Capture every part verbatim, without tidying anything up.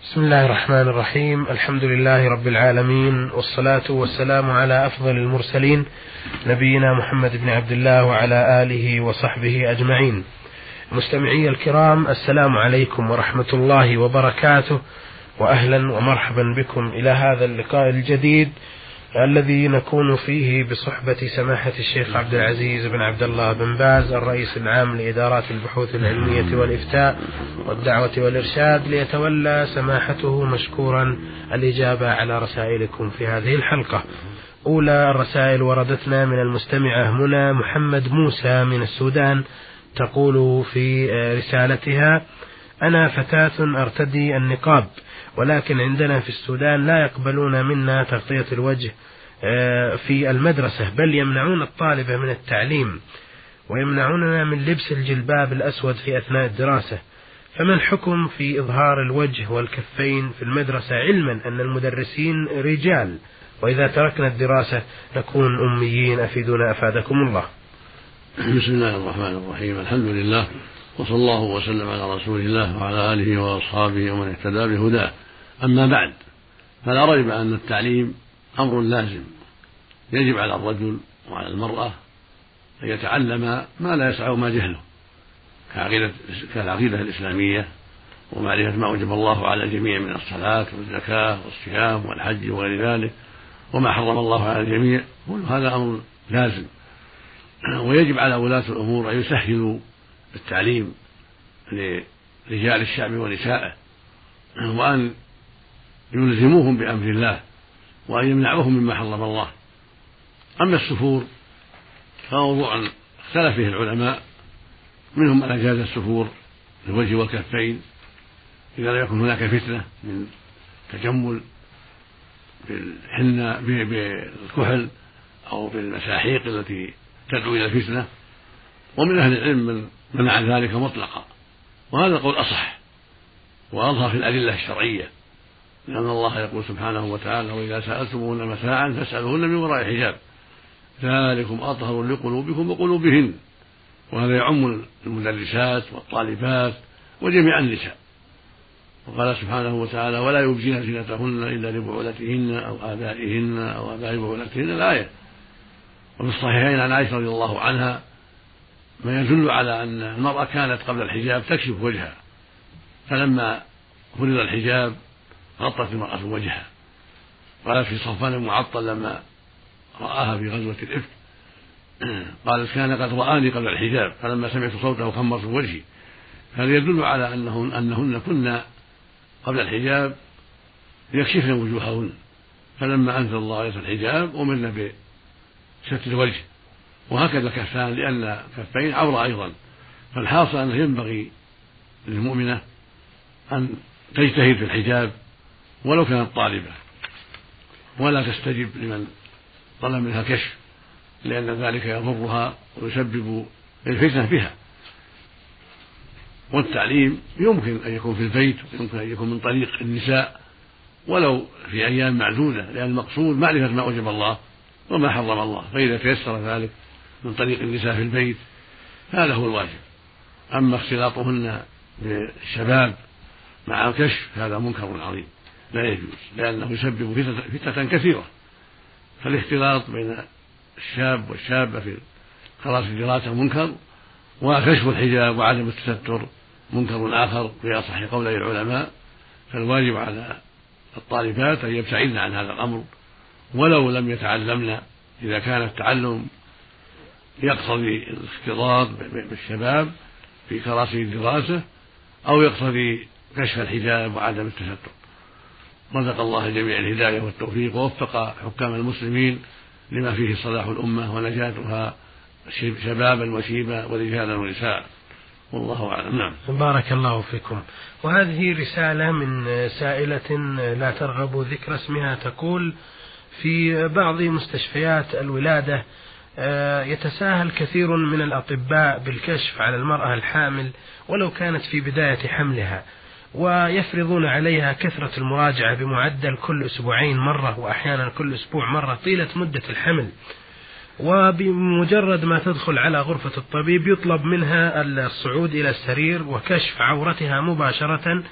بسم الله الرحمن الرحيم. الحمد لله رب العالمين، والصلاة والسلام على أفضل المرسلين نبينا محمد بن عبد الله وعلى آله وصحبه أجمعين. مستمعي الكرام، السلام عليكم ورحمة الله وبركاته، وأهلا ومرحبا بكم إلى هذا اللقاء الجديد الذي نكون فيه بصحبة سماحة الشيخ عبد العزيز بن عبد الله بن باز الرئيس العام لإدارات البحوث العلمية والإفتاء والدعوة والإرشاد، ليتولى سماحته مشكورا الإجابة على رسائلكم في هذه الحلقة. أولى الرسائل وردتنا من المستمعة منى محمد موسى من السودان، تقول في رسالتها: أنا فتاة أرتدي النقاب، ولكن عندنا في السودان لا يقبلون منا تغطية الوجه في المدرسة، بل يمنعون الطالبة من التعليم ويمنعوننا من لبس الجلباب الأسود في أثناء الدراسة، فما الحكم في إظهار الوجه والكفين في المدرسة، علما أن المدرسين رجال، وإذا تركنا الدراسة نكون أميين؟ أفيدونا أفادكم الله. بسم الله الرحمن الرحيم. الحمد لله، وصلى الله وسلم على رسول الله وعلى آله وأصحابه ومن اهتدى بهداه. أما بعد، فلا ريب أن التعليم أمر لازم، يجب على الرجل وعلى المرأة أن يتعلم ما لا يسع ما جهله كالعقيدة الإسلامية، ومعرفة ما أوجب الله على الجميع من الصلاة والزكاة والصيام والحج وغير ذلك، وما حرم الله على الجميع، كل هذا أمر لازم. ويجب على ولاة الأمور أن يسهلوا التعليم لرجال الشعب ونسائه، وأن يلزموهم بأمر الله، وأن يمنعوهم مما حرم الله. أما السفور فموضوع اختلف فيه العلماء، منهم من أجاز السفور للوجه والكفين إذا لم يكن هناك فتنة من تجمل بالحنة بالكحل أو بالمساحيق التي تدعو إلى الفتنة، ومن أهل العلم من منع ذلك مطلقا، وهذا القول أصح وأظهر في الأدلة الشرعية، لأن الله يقول سبحانه وتعالى: وإذا سألتموهن متاعا فاسألوهن من وراء حجاب ذلكم أطهر لقلوبكم وقلوبهن. وهذا يعم المدرسات والطالبات وجميع النساء. وقال سبحانه وتعالى: ولا يبدين زينتهن إلا لبعولتهن أو آبائهن أو آباء بعولتهن، الآية. وفي الصحيحين عن عائشة رضي الله عنها ما يدل على أن المرأة كانت قبل الحجاب تكشف وجهها، فلما فرض الحجاب غطت المرأة وجهها. قالت في صفوان المعطل لما رآها في غزوة الإفك قالت: كان قد رآني قبل الحجاب فلما سمعت صوته خمرت وجهي. هذا يدل على أنهن, أنهن كنا قبل الحجاب يكشفن وجوههن، فلما أنزل الله آية الحجاب أمرنا بستر الوجه، وهكذا الكفان، لأن كفين عورة أيضا. فالحاصل أنه ينبغي للمؤمنة أن تجتهد في الحجاب ولو كانت طالبة، ولا تستجب لمن طلب منها كشف، لأن ذلك يضرها ويسبب الفتنة بها. والتعليم يمكن أن يكون في البيت، ويمكن أن يكون من طريق النساء ولو في أيام معدودة، لأن المقصود معرفة ما أوجب الله وما حرم الله، فإذا تيسر ذلك من طريق النساء في البيت هذا هو الواجب. أما اختلاطهن بالشباب مع الكشف هذا منكر عظيم لا يجوز، لأنه يسبب فتنة كثيرة. فالاختلاط بين الشاب والشابة في خلاص الدراسة منكر، وكشف الحجاب وعدم التستر منكر آخر في أصح قولي العلماء. فالواجب على الطالبات أن يبتعدن عن هذا الأمر ولو لم يتعلمن، إذا كان التعلم يقتضي الاختلاط بالشباب في كراسي الدراسة أو يقتضي كشف الحجاب وعدم التستر. رزق الله جميع الهداية والتوفيق، ووفق حكام المسلمين لما فيه صلاح الأمة ونجاتها شبابا وشيبا ورجالا ونساء، والله أعلم. نعم. بارك الله فيكم. وهذه رسالة من سائلة لا ترغب ذكر اسمها، تقول: في بعض مستشفيات الولادة يتساهل كثير من الأطباء بالكشف على المرأة الحامل ولو كانت في بداية حملها، ويفرضون عليها كثرة المراجعة بمعدل كل أسبوعين مرة، وأحيانا كل أسبوع مرة طيلة مدة الحمل، وبمجرد ما تدخل على غرفة الطبيب يطلب منها الصعود إلى السرير وكشف عورتها مباشرة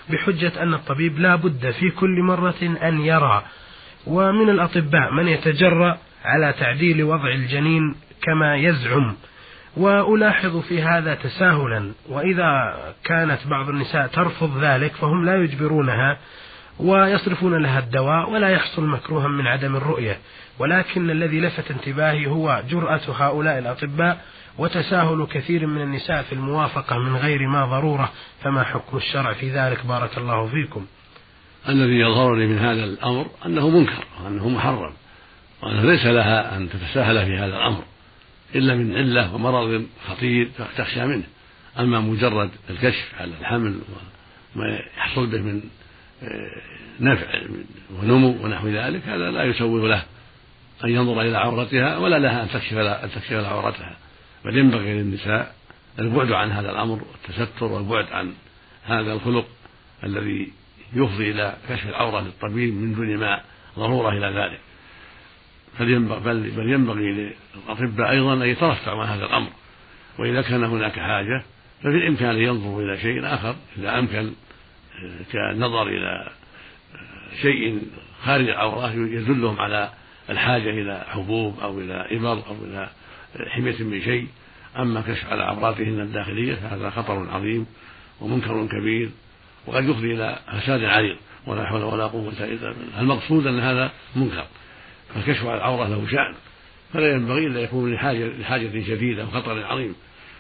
بحجة أن الطبيب لا بد في كل مرة أن يرى. ومن الأطباء من يتجرأ على تعديل وضع الجنين كما يزعم، وألاحظ في هذا تساهلا، وإذا كانت بعض النساء ترفض ذلك فهم لا يجبرونها ويصرفون لها الدواء ولا يحصل مكروها من عدم الرؤية. ولكن الذي لفت انتباهي هو جرأة هؤلاء الأطباء وتساهل كثير من النساء في الموافقة من غير ما ضرورة. فما حكم الشرع في ذلك بارك الله فيكم؟ الذي يظهرني من هذا الأمر أنه منكر وأنه محرم، وأنه ليس لها أن تتساهل في هذا الأمر إلا من علة ومرض خطير تخشى منه. أما مجرد الكشف على الحمل وما يحصل به من نفع ونمو ونحو ذلك هذا لا يسوغ له أن ينظر إلى عورتها ولا لها أن تكشف أن تكشف عورتها، بل ينبغي للنساء البعد عن هذا الأمر والتستر والبعد عن هذا الخلق الذي يفضي إلى كشف العورة للطبيب من دون ما ضرورة إلى ذلك. بل ينبغي للأطباء أيضا أن يترفعوا عن هذا الأمر، وإذا كان هناك حاجة ففي الإمكان أن ينظروا إلى شيء آخر إذا أمكن، كالنظر إلى شيء خارج العورة يدلهم على الحاجة إلى حبوب أو إلى إبر أو إلى حمية من شيء. أما كشف على عوراتهن الداخلية فهذا خطر عظيم ومنكر كبير وقد يفضي إلى فساد عريض ولا حول ولا قوة إلا بالله. المقصود أن هذا منكر، فالكشف على العورة له شأن، فلا ينبغي إلا يكون لحاجة, لحاجة شديدة وخطر عظيم،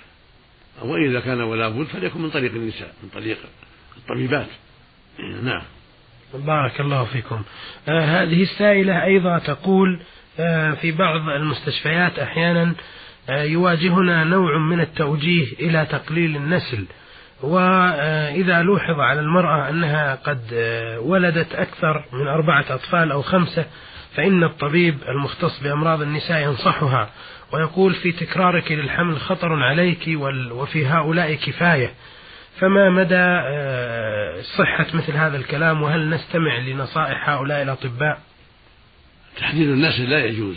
وإذا كان ولا بد فليكن من طريق النساء من طريق الطبيبات. نعم. بارك الله فيكم. آه هذه السائلة أيضا تقول آه في بعض المستشفيات أحيانا آه يواجهنا نوع من التوجيه إلى تقليل النسل، وإذا لوحظ على المرأة أنها قد ولدت أكثر من أربعة أطفال أو خمسة فإن الطبيب المختص بأمراض النساء ينصحها ويقول في تكرارك للحمل خطر عليك وفي هؤلاء كفاية. فما مدى صحة مثل هذا الكلام، وهل نستمع لنصائح هؤلاء الأطباء؟ تحديد النسل لا يجوز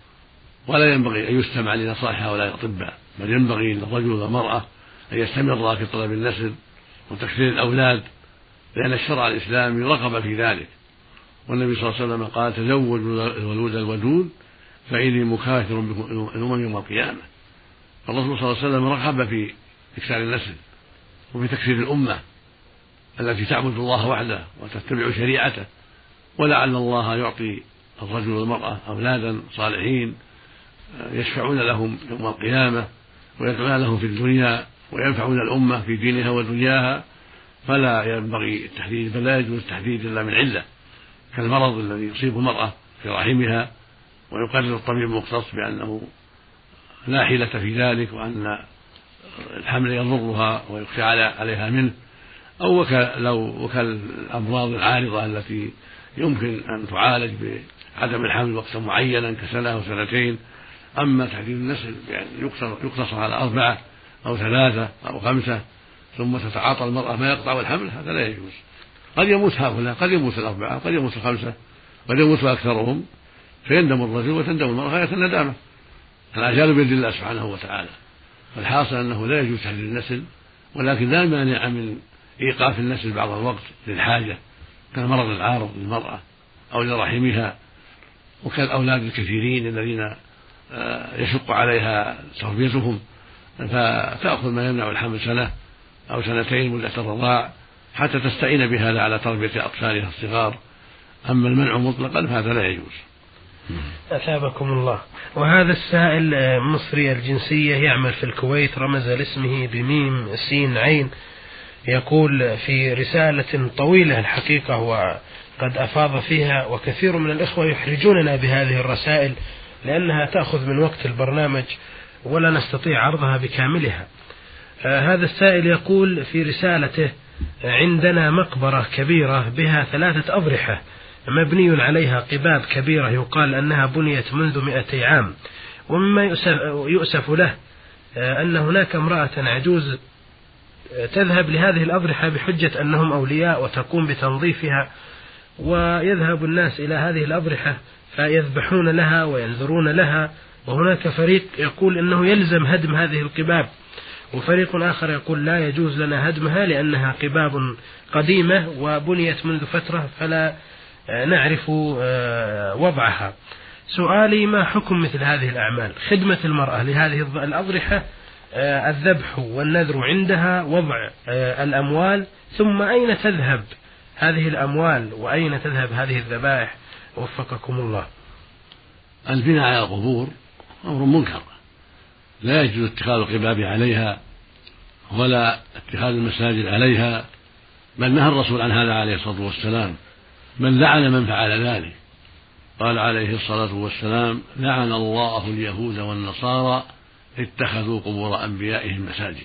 ولا ينبغي أن يستمع لنصائح هؤلاء الأطباء، بل ينبغي للرجل والمرأة أن يستمر في طلب النسل وتكثير الأولاد، لأن الشرع الإسلامي رغب في ذلك، والنبي صلى الله عليه وسلم قال تزوج الولود الودود فإني مكاثر بكم الأمم يوم القيامة. فالرسول صلى الله عليه وسلم رغب في إكثار النسل وفي تكثير الأمة التي تعبد الله وحده وتتبع شريعته، ولعل الله يعطي الرجل والمرأة أولادا صالحين يشفعون لهم يوم القيامة ويدعون لهم في الدنيا وينفعون الأمة في دينها ودنياها. فلا ينبغي التحديد، بل لا يجوز التحديد إلا من علة كالمرض الذي يصيب المرأة في رحمها ويقرر الطبيب المختص بأنه لا حيلة في ذلك وأن الحمل يضرها ويخشى عليها منه، أو وكالأمراض العارضة التي يمكن أن تعالج بعدم الحمل وقتا معينا كسنة أو سنتين. أما تحديد النسل بأن يقتصر على أربعة أو ثلاثة أو خمسة ثم تتعاطى المرأة ما يقطع الحمل هذا لا يجوز. قد يموت هؤلاء، قد يموت الأربعة، قد يموت الخمسة، قد يموت أكثرهم، فيندم الرجل وتندم المرأة غاية الندامة. الأجال بيد الله سبحانه وتعالى. فالحاصل أنه لا يجوز تحديد النسل، ولكن لا مانع من إيقاف النسل بعض الوقت للحاجة كالمرض العارض للمرأة أو لرحمها، وكالأولاد الكثيرين الذين يشق عليها تربيتهم فتأخذ ما يمنع الحمل سنة أو سنتين مدة الرضاع حتى تستعين بهذا على تربية أطفالها الصغار. أما المنع مطلقا فهذا لا يجوز. أثابكم الله. وهذا السائل مصري الجنسية يعمل في الكويت، رمز لاسمه بميم سين عين، يقول في رسالة طويلة الحقيقة وقد أفاض فيها، وكثير من الإخوة يحرجوننا بهذه الرسائل لأنها تأخذ من وقت البرنامج ولا نستطيع عرضها بكاملها. آه هذا السائل يقول في رسالته: عندنا مقبرة كبيرة بها ثلاثة أضرحة مبني عليها قباب كبيرة يقال أنها بنيت منذ مئتي عام، ومما يؤسف, يؤسف له آه أن هناك امرأة عجوز تذهب لهذه الأضرحة بحجة أنهم أولياء وتقوم بتنظيفها، ويذهب الناس إلى هذه الأضرحة فيذبحون لها وينذرون لها، وهناك فريق يقول أنه يلزم هدم هذه القباب، وفريق آخر يقول لا يجوز لنا هدمها لأنها قباب قديمة وبنيت منذ فترة فلا نعرف وضعها. سؤالي ما حكم مثل هذه الأعمال؟ خدمة المرأة لهذه الأضرحة، الذبح والنذر عندها، وضع الأموال، ثم أين تذهب هذه الأموال وأين تذهب هذه الذبائح؟ وفقكم الله. البناء على القبور أمر منكر، لا يجوز اتخاذ القباب عليها ولا اتخاذ المساجد عليها، بل نهى الرسول عن هذا عليه الصلاة والسلام، من لعن من فعل ذلك. قال عليه الصلاة والسلام: لعن الله اليهود والنصارى اتخذوا قبور أنبيائهم مساجد.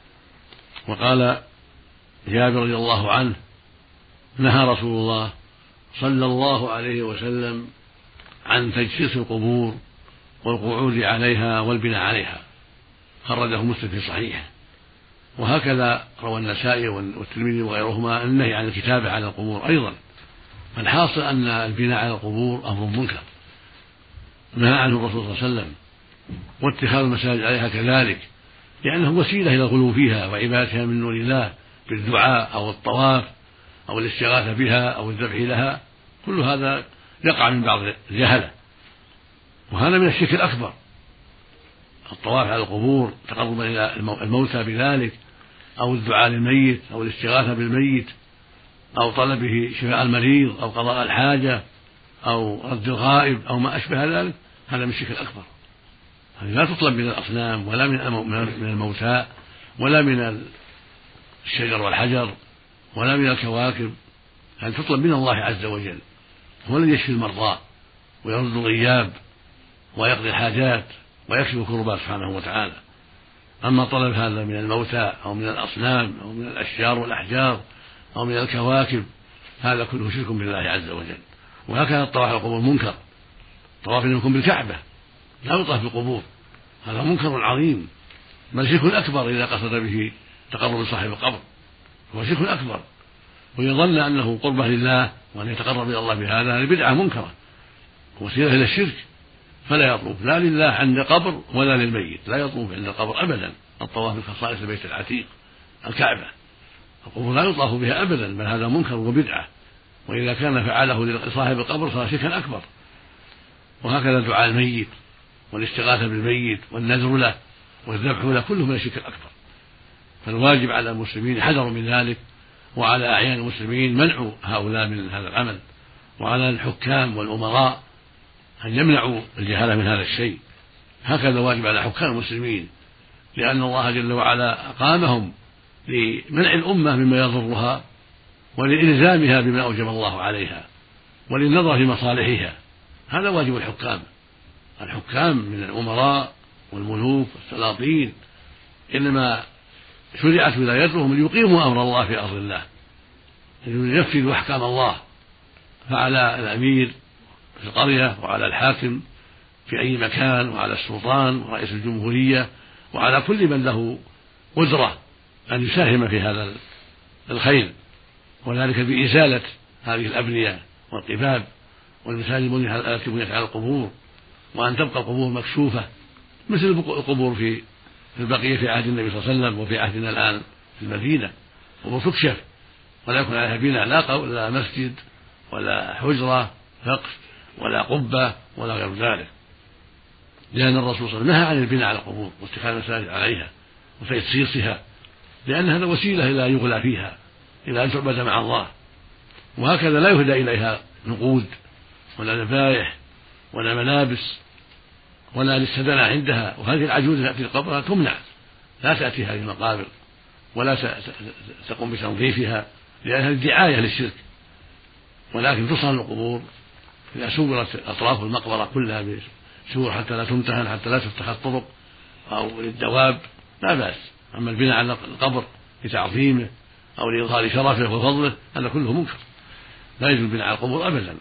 وقال جابر رضي الله عنه: نهى رسول الله صلى الله عليه وسلم عن تجسيس القبور والقعود عليها والبناء عليها، خرجه مسلم في صحيحه. وهكذا روى النسائي والترمذي وغيرهما النهي عن الكتابة على القبور أيضا. فالحاصل أن البناء على القبور أمر منكر نهى عنه الرسول صلى الله عليه وسلم، واتخاذ المساجد عليها كذلك، لأنه وسيلة إلى الغلو فيها وعبادتها من دون الله بالدعاء أو الطواف أو الاستغاثة بها أو الذبح لها. كل هذا يقع من بعض الجهلة، وهذا من الشرك الأكبر. الطواف على القبور تقربا إلى الموتى بذلك، أو الدعاء للميت أو الاستغاثة بالميت أو طلبه شفاء المريض أو قضاء الحاجة أو رد الغائب أو ما أشبه ذلك، هذا من الشرك الأكبر. هذه لا تطلب من الأصنام ولا من الموتى ولا من الشجر والحجر ولا من الكواكب، هذه تطلب من الله عز وجل، هو الذي يشفي المرضى ويرد الغياب ويقضي الحاجات ويكشف الكربات سبحانه وتعالى. أما طلب هذا من الموتى أو من الأصنام أو من الأشجار والأحجار أو من الكواكب، هذا كله شرك بالله عز وجل. وهكذا الطواف على القبور منكر، الطواف إنه يكون بالكعبة لا يطاف بالقبور، هذا منكر عظيم، بل شرك أكبر إذا قصد به تقرب صاحب القبر، هو شرك أكبر. ويظن أنه قربة لله وأن يتقرب إلى الله بهذا، هذه بدعة منكرة وسيلة إلى الشرك. فلا يطوف لا لله عند قبر ولا للميت، لا يطوف عند القبر أبدا. الطواف من خصائص البيت العتيق الكعبة، القبور لا يطاف بها أبدا، بل هذا منكر وبدعة، وإذا كان فعله لصاحب القبر صار شركا أكبر. وهكذا دعاء الميت والاستغاثة بالميت والنذر له والذبح له كله من الشرك الأكبر. فالواجب على المسلمين حذروا من ذلك، وعلى أعيان المسلمين منع هؤلاء من هذا العمل، وعلى الحكام والأمراء أن يمنعوا الجهالة من هذا الشيء. هكذا واجب على حكام المسلمين، لأن الله جل وعلا أقامهم لمنع الأمة مما يضرها ولإلزامها بما أوجب الله عليها وللنظر في مصالحها. هذا واجب الحكام. الحكام من الأمراء والملوك والسلاطين إنما شرعت ولايتهم ليقيموا أمر الله في أرض الله، لينفذوا أحكام الله. فعلى الأمير في القرية وعلى الحاكم في أي مكان وعلى السلطان ورئيس الجمهورية وعلى كل من له قدرة أن يساهم في هذا الخير، وذلك بإزالة هذه الأبنية والقباب والمساجد التي بنيت على القبور، وأن تبقى القبور مكشوفة مثل القبور في البقية في عهد النبي صلى الله عليه وسلم وفي عهدنا الآن في المدينة، قبور تكشف ولا يكون عليها بناء لا مسجد ولا حجرة سقف ولا قبة ولا غير ذلك، لأن الرسول صلى الله عليه وسلم نهى عن البناء على القبور واتخاذ المساجد عليها وتجسيسها، لأن هذا وسيلة إلى يغلى فيها إلى أن تعبد مع الله. وهكذا لا يهدى إليها نقود ولا ذبائح ولا ملابس ولا للسدنة عندها. وهذه العجوز تأتي القبر تمنع، لا تأتي هذه المقابر ولا تقوم بتنظيفها، لأنها دعاية للشرك. ولكن تصان القبور إذا سورت أطراف المقبرة كلها بسور حتى لا تمتهن، حتى لا تفتح الطرق أو للدواب، لا بأس. أما البناء على القبر لتعظيمه أو لإظهار شرفه وفضله هذا كله منكر، لا يجوز البناء على القبور أبدا.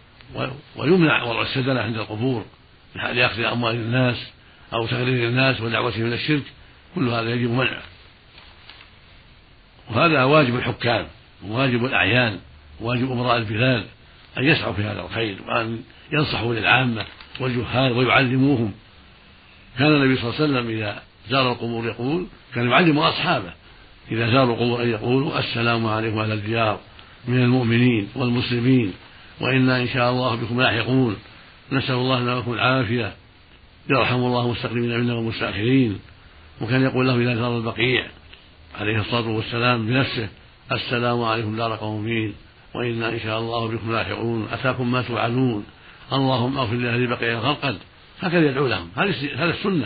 ويمنع وضع السدنة عند القبور لأخذ أموال الناس أو تغرير الناس ودعوتهم إلى الشرك، كل هذا يجب منعه. وهذا واجب الحكام وواجب الأعيان وواجب أمراء البلاد أن يسعوا في هذا الخير وأن ينصحوا للعامة والجهال ويعلموهم. كان النبي صلى الله عليه وسلم إذا زار القبور يقول كان يعلم أصحابه إذا زاروا القبور أن يقولوا السلام عليكم أهل الديار من المؤمنين والمسلمين وإنا إن شاء الله بكم لاحقون نسأل الله لنا ولكم العافية يرحم الله المستقدمين منا والمستأخرين. وكان يقول له إذا زار البقيع عليه الصلاة والسلام بنفسه السلام عليكم دار قومين وإنا إن شاء الله بكم لاحقون أتاكم ما توعدون اللهم اغفر لأهل بقيع الغرقد. هكذا يدعو لهم. هذا السنة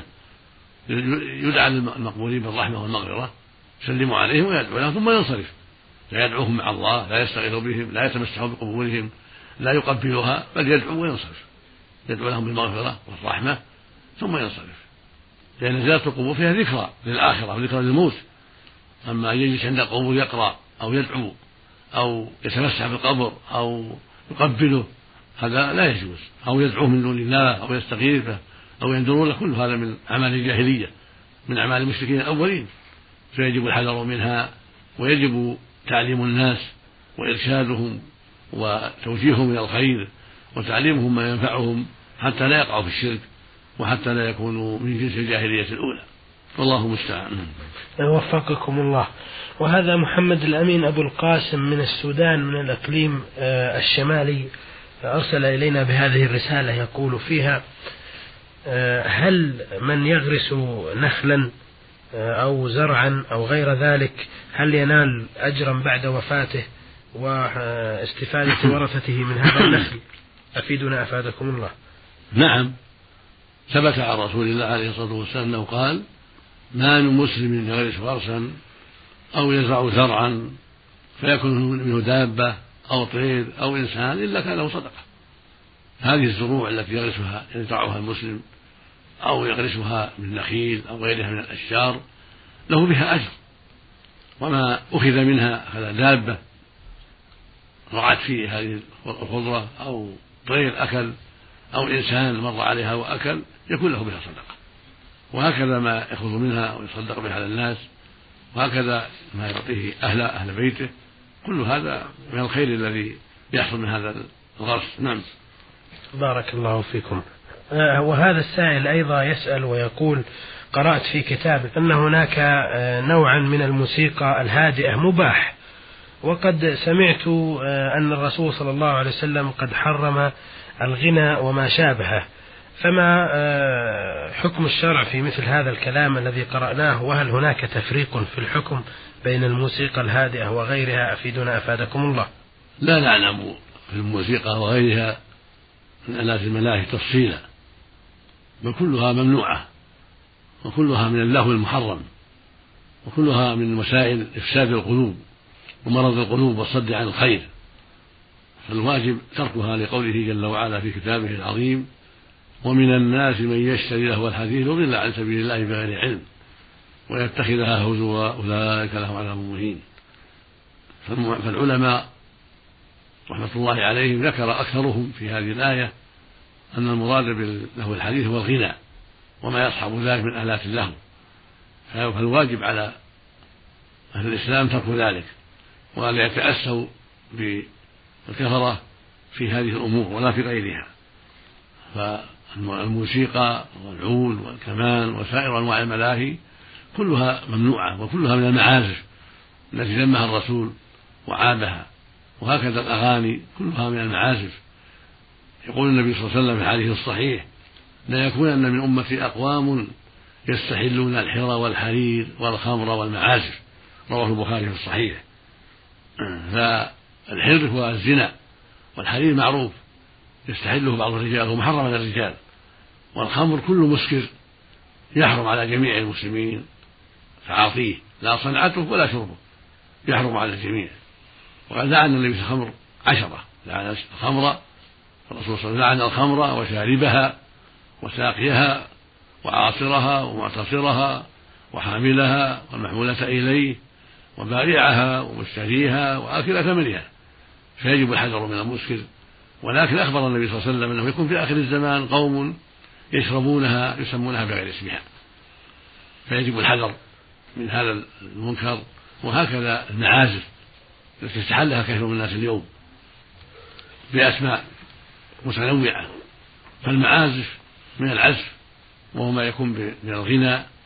يدعى للمقبولين بالرحمة والمغفرة يسلموا عليهم ويدعو لهم ثم ينصرف لا يدعوهم مع الله لا يستغيث بهم لا يتمسح بقبورهم لا يقبلها بل يدعو وينصرف يدعو لهم بالمغفرة والرحمة ثم ينصرف لأن زيارة القبور فيها ذكرى للآخرة وذكرى للموت. أما أن يجلس عند القبور يقرأ أو يدعو أو يتمسح بالقبر أو يقبله هذا لا يجوز أو يدعوه من دون الله أو يستغيثه أو ينذرون كل هذا من أعمال الجاهلية من أعمال المشركين الأولين فيجب الحذر منها ويجب تعليم الناس وإرشادهم وتوجيههم إلى الخير وتعليمهم ما ينفعهم حتى لا يقعوا في الشرك وحتى لا يكونوا من جنس الجاهلية الأولى والله المستعان. وفقكم الله. وهذا محمد الأمين أبو القاسم من السودان من الإقليم الشمالي أرسل إلينا بهذه الرسالة يقول فيها هل من يغرس نخلا أو زرعا أو غير ذلك هل ينال أجرا بعد وفاته واستفادة ورثته من هذا النخل؟ أفيدنا أفادكم الله. نعم ثبت عن رسول الله عليه الصلاة والسلام أنه قال ما من مسلم يغرس غرسا أو يزرع زرعا فيكون منه دابة أو طير أو إنسان إلا كان له صدقة. هذه الزروع التي يغرسها يزرعها المسلم أو يغرسها من نخيل أو غيرها من الأشجار له بها أجر وما أخذ منها أخذ دابة رعت فيه هذه الخضرة أو طير أكل أو إنسان مر عليها وأكل يكون له بها صدقة. وهكذا ما يأخذ منها ويصدق بها على الناس وهكذا ما يعطيه أهل أهل بيته كل هذا من الخير الذي يحصل من هذا الغرس. نعم بارك الله فيكم. وهذا السائل أيضا يسأل ويقول قرأت في كتاب أن هناك نوعا من الموسيقى الهادئة مباح وقد سمعت أن الرسول صلى الله عليه وسلم قد حرم الغنى وما شابهه فما حكم الشرع في مثل هذا الكلام الذي قرأناه وهل هناك تفريق في الحكم بين الموسيقى الهادئة وغيرها؟ أفيدنا أفادكم الله. لا نعلم في الموسيقى وغيرها من آلات الملاهي تفصيلا بل كلها ممنوعة وكلها من اللهو المحرم وكلها من وسائل إفساد القلوب ومرض القلوب والصد عن الخير فالواجب تركها لقوله جل وعلا في كتابه العظيم ومن الناس من يشتري لهو الحديث ويضل عن سبيل الله بغير علم ويتخذها هزوا أولئك لهم عذاب مهين. فالعلماء رحمة الله عليهم ذكر أكثرهم في هذه الآية أن المراد باللهو الحديث هو الغنى وما يصحب ذلك من آلات اللهو فالواجب على أهل الإسلام ترك ذلك ولا يتأسوا بالكثرة في هذه الأمور ولا في غيرها. فالموسيقى والعود والكمان وسائر أنواع الملاهي كلها ممنوعة وكلها من المعازف التي ذمها الرسول وعابها وهكذا الأغاني كلها من المعازف. يقول النبي صلى الله عليه وسلم في الحديث الصحيح لا يكونن من أمتي أقوام يستحلون الحر والحرير والخمر والمعازف رواه البخاري في الصحيح. فالحر هو الزنا والحرير معروف يستحله بعض الرجال هو محرم على الرجال والخمر كل مسكر يحرم على جميع المسلمين تعاطيه لا صنعته ولا شربه يحرم على الجميع. وقد لعن النبي في الخمر عشرة لعن الخمر الرسول صلى الله عليه وسلم لعن الخمر وشاربها وساقيها وعاصرها ومعتصرها وحاملها والمحمولة إليه وبائعها ومشتريها وآكل ثمنها فيجب الحذر من المسكر. ولكن أخبر النبي صلى الله عليه وسلم أنه يكون في آخر الزمان قوم يشربونها يسمونها بغير اسمها فيجب الحذر من هذا المنكر. وهكذا المعازف التي استحلها كثير من الناس اليوم بأسماء متنوعة فالمعازف من العزف وهو ما يكون من الغنى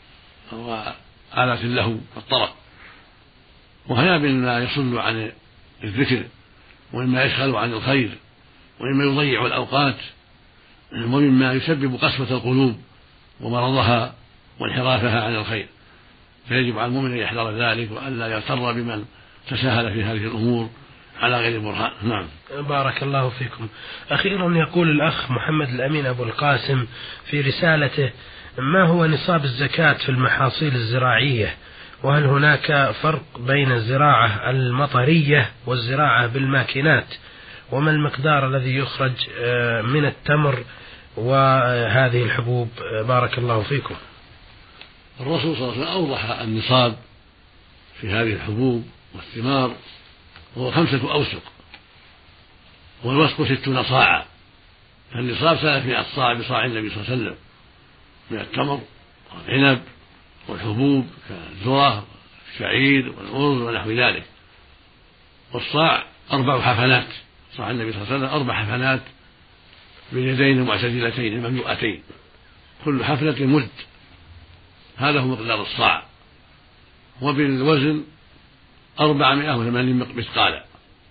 وآلات اللهو والطرب، وهذا مما يصد عن الذكر ومما يشغل عن الخير ومما يضيع الأوقات ومما يسبب قسوة القلوب ومرضها وانحرافها عن الخير، فيجب على المؤمن أن يحذر ذلك وألا يغتر بمن تساهل في هذه الأمور على غير برهان. نعم. بارك الله فيكم. أخيرا يقول الأخ محمد الأمين أبو القاسم في رسالته: ما هو نصاب الزكاة في المحاصيل الزراعية؟ وهل هناك فرق بين الزراعة المطرية والزراعة بالماكينات؟ وما المقدار الذي يخرج من التمر وهذه الحبوب؟ بارك الله فيكم. الرسول صلى الله عليه وسلم أوضح النصاب في هذه الحبوب والثمار وهو خمسة أوسق، والوسق ستون صاعا، فالنصاب ثلاثمائة صاع بصاع النبي صلى الله عليه وسلم من التمر والعنب والحبوب كالذرة والشعير والأرز ونحو ذلك، والصاع أربع حفنات، صاع النبي صلى الله عليه وسلم أربع حفنات باليدين المعتدلتين المملوءتين، كل حفنة مد، هذا هو مقدار الصاع. وبالوزن أربعمائة وثمانين مثقالا،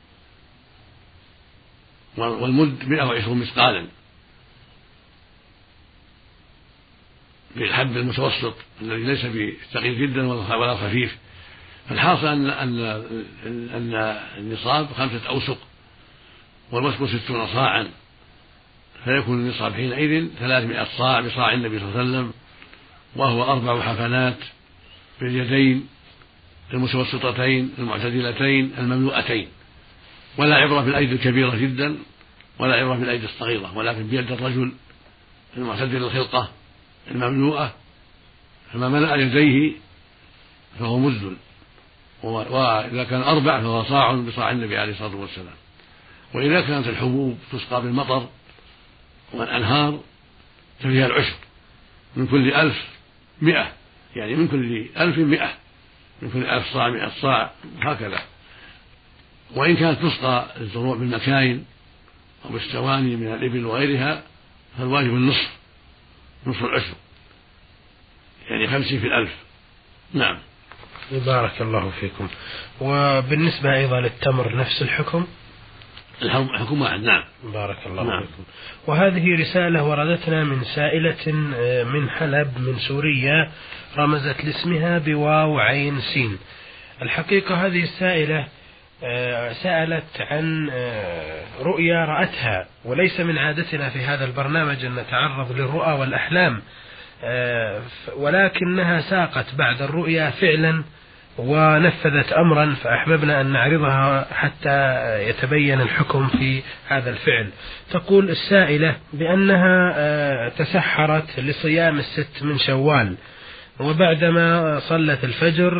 والمد مائة وعشرين مثقالا بالحب المتوسط الذي ليس بثقيل جدا ولا خفيف. فالحاصل أن أن أن النصاب خمسة أوسق والوسق ستون صاعا، فيكون النصاب حينئذ ثلاثمائة صاع بصاع النبي صلى الله عليه وسلم، وهو أربع حفنات باليدين المتوسطتين المعتدلتين المملوءتين. ولا عبرة بالأيدي الكبيرة جدا ولا عبرة بالأيدي الصغيرة، ولكن بيد الرجل المعتدل الخلقة المملوءة، فما ملأ يديه فهو مد، وإذا كان أربع فهو صاع بصاع النبي عليه الصلاة والسلام. وإذا كانت الحبوب تسقى بالمطر والأنهار ففيها العشر، من كل ألف مئة، يعني من كل ألف مئة، من كل ألف صاع مئة صاع، هكذا. وإن كانت تسقى الزروع بالمكاين أو بالسواني من الإبل وغيرها فالواجب النصف، نصف العشر، يعني خمسين في الألف. نعم. بارك الله فيكم. وبالنسبة أيضا للتمر نفس الحكم؟ الحكم واحد. نعم. بارك الله نعم. فيكم. وهذه رسالة وردتنا من سائلة من حلب من سوريا، رمزت لاسمها بواو عين سين. الحقيقة هذه السائلة سألت عن رؤيا رأتها، وليس من عادتنا في هذا البرنامج أن نتعرض للرؤى والأحلام، ولكنها ساقت بعد الرؤيا فعلا ونفذت أمرا، فأحببنا أن نعرضها حتى يتبين الحكم في هذا الفعل. تقول السائلة بأنها تسحرت لصيام الست من شوال، وبعدما صلت الفجر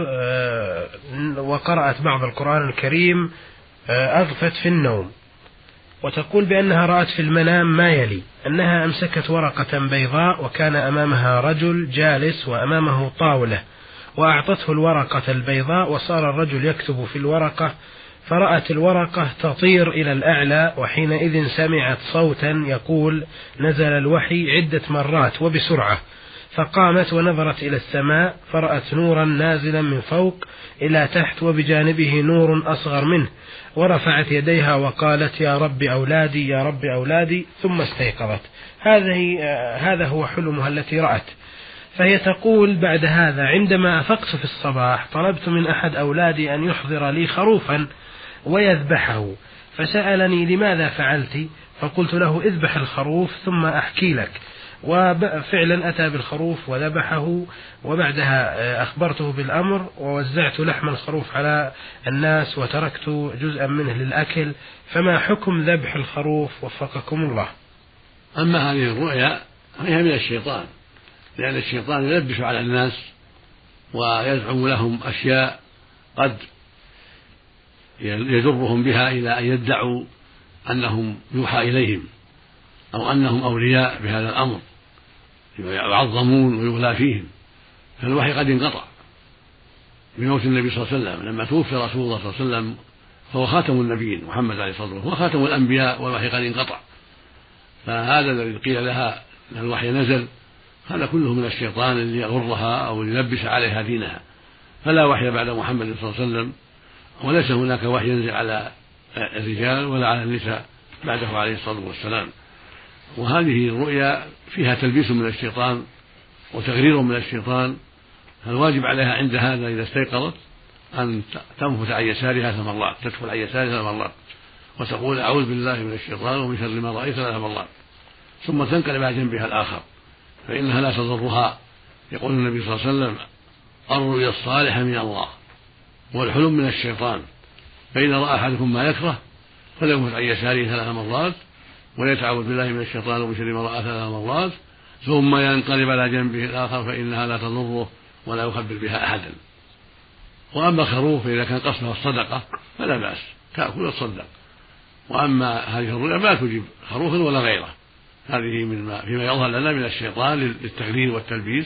وقرأت بعض القرآن الكريم أغفت في النوم، وتقول بأنها رأت في المنام ما يلي: أنها أمسكت ورقة بيضاء وكان أمامها رجل جالس وأمامه طاولة، وأعطته الورقة البيضاء وصار الرجل يكتب في الورقة، فرأت الورقة تطير إلى الأعلى، وحينئذ سمعت صوتا يقول: نزل الوحي عدة مرات وبسرعة، فقامت ونظرت إلى السماء فرأت نورا نازلا من فوق إلى تحت وبجانبه نور أصغر منه، ورفعت يديها وقالت: يا رب أولادي يا رب أولادي، ثم استيقظت. هذه هذا هو حلمها التي رأت. فهي تقول: بعد هذا عندما أفقت في الصباح طلبت من أحد أولادي أن يحضر لي خروفا ويذبحه، فسألني: لماذا فعلت؟ فقلت له: اذبح الخروف ثم أحكي لك. وفعلا أتى بالخروف وذبحه، وبعدها أخبرته بالأمر ووزعت لحم الخروف على الناس وتركت جزءا منه للأكل. فما حكم ذبح الخروف وفقكم الله؟ أما هذه الرؤيا فهي من الشيطان، لأن الشيطان يلبس على الناس ويزعم لهم أشياء قد يجرهم بها إلى أن يدعوا أنهم يوحى إليهم أو أنهم أولياء بهذا الأمر، يعظمون ويغلى فيهم. فالوحي قد انقطع بموت النبي صلى الله عليه وسلم، لما توفي رسول الله صلى الله عليه وسلم فهو خاتم النبيين محمد عليه الصلاة والسلام، هو خاتم الأنبياء، والوحي قد انقطع. فهذا الذي قيل لها أن الوحي نزل هذا كله من الشيطان اللي يغرها أو يلبس عليها دينها. فلا وحي بعد محمد صلى الله عليه وسلم، وليس هناك وحي ينزل على الرجال ولا على النساء بعده عليه الصلاة والسلام. وهذه الرؤيا فيها تلبيس من الشيطان وتغرير من الشيطان. الواجب عليها عند هذا إذا استيقظت أن تنفث عن يسارها ثلاث مرات، تدخل عن يسارها ثلاث مرات وتقول أعوذ بالله من الشيطان ومن شر ما رأيت ثلاث مرات، ثم تنقلب على جنبها الآخر فإنها لا تضرها. يقول النبي صلى الله عليه وسلم الرؤيا الصالحة من الله والحلم من الشيطان، فإذا رأى أحدكم ما يكره فلينفث عن يساره ثلاث مرات وليتعوذ بالله من الشيطان ومن شر ما رأى ثلاث مرات ثم ينقلب على جنبه الآخر فإنها لا تضره ولا يخبر بها أحدا. وأما الخروف فإذا كان قصدها الصدقة فلا بأس، تأكل وتصدق. وأما هذه الرؤيا ما تجيب خروف ولا غيره، هذه مما فيما يظهر لنا من الشيطان للتغرير والتلبيس.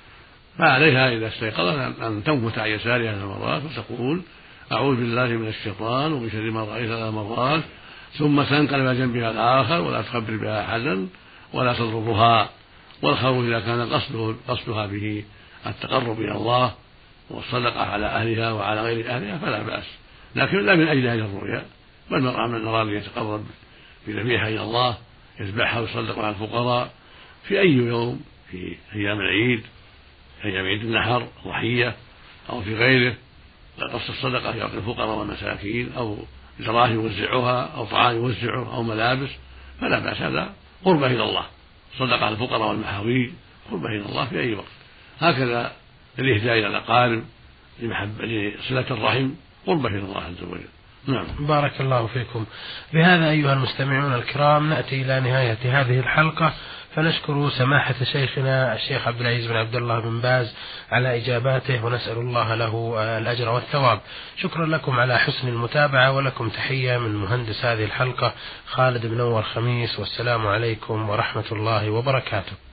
فعليها إذا استيقظت أن تنفث عن يسارها ثلاث مرات وتقول أعوذ بالله من الشيطان ومن شر ما رأيت ثلاث مرات ثم تنقلب على جنبها الآخر ولا تخبر بها أحدا ولا تضرها. والخروف إذا كان قصده قصدها به التقرب إلى الله والصدقة على أهلها وعلى غير أهلها فلا بأس، لكن لا من أجل هذه الرؤيا، بل المرأة من أراد أن يتقرب بذبيحة إلى الله يذبحها ويصدق على الفقراء في أي يوم، في أيام العيد، أيام عيد النحر ضحية أو في غيره، قصد الصدقة يعطي الفقراء والمساكين أو دراهم يوزعها أو طعام يوزعه أو ملابس فلا بأس، هذا قربة إلى الله، صدقة على الفقراء والمحاويج قربة إلى الله في أي وقت. هكذا الإهداء إلى الأقارب لصلة الرحم قربة إلى الله عز وجل. نعم. بارك الله فيكم. بهذا أيها المستمعون الكرام نأتي إلى نهاية هذه الحلقة، فنشكر سماحة شيخنا الشيخ عبد العزيز بن عبد الله بن باز على إجاباته، ونسأل الله له الأجر والثواب. شكرا لكم على حسن المتابعة، ولكم تحية من مهندس هذه الحلقة خالد بن نور خميس، والسلام عليكم ورحمة الله وبركاته.